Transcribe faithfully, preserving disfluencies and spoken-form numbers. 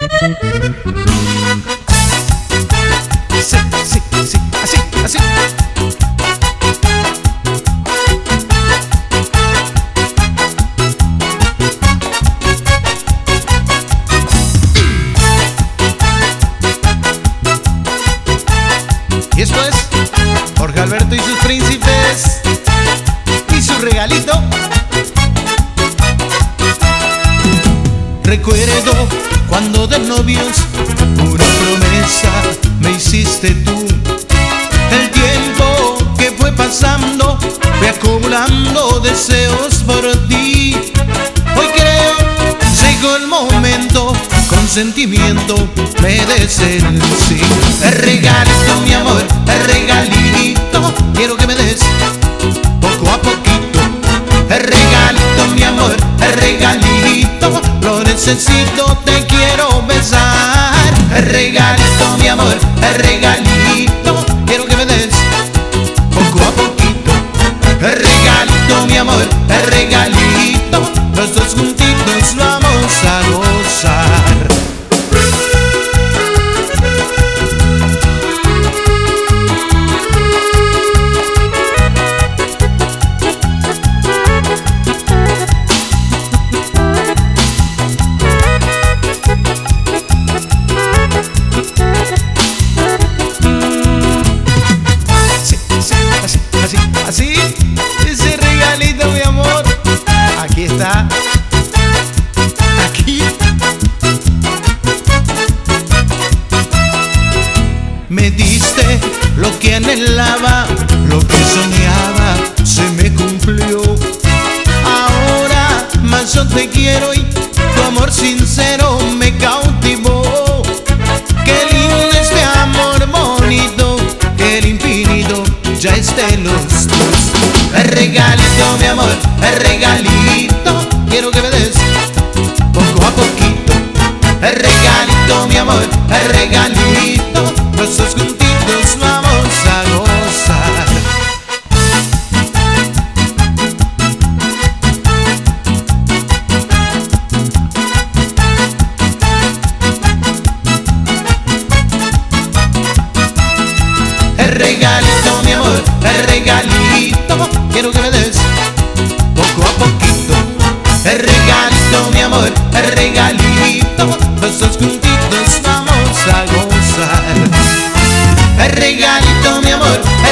Así, así, así, así, así. Y esto es Jorge Alberto y sus príncipes y su regalito. Recuerdo cuando de novios una promesa me hiciste tú. El tiempo que fue pasando fue acumulando deseos por ti. Hoy creo llegó el momento, con sentimiento me des el sí. El regalito, mi amor, el regalito, quiero que me des poco a poquito. El regalito, mi amor, el regalito, lo necesito, te quiero besar. El regalito, mi amor, el regalito, quiero que me des poco a poquito. El regalito, mi amor, el regalito, los dos juntitos vamos a gozar. Así, así, ese regalito, mi amor, aquí está, aquí. Me diste lo que anhelaba, lo que soñaba, se me cumplió. Ahora más yo te quiero y tu amor sincero me cautivó. Qué lindo este amor bonito, que el infinito ya está en los dos. El regalito, mi amor, el regalito, quiero que me des poco a poquito. El regalito, mi amor, el regalito, los dos juntitos vamos a gozar. El regalito, mi amor, el regalito, quiero que me des poco a poquito. El regalito, mi amor, el regalito, los dos juntitos vamos a gozar. El regalito, mi amor,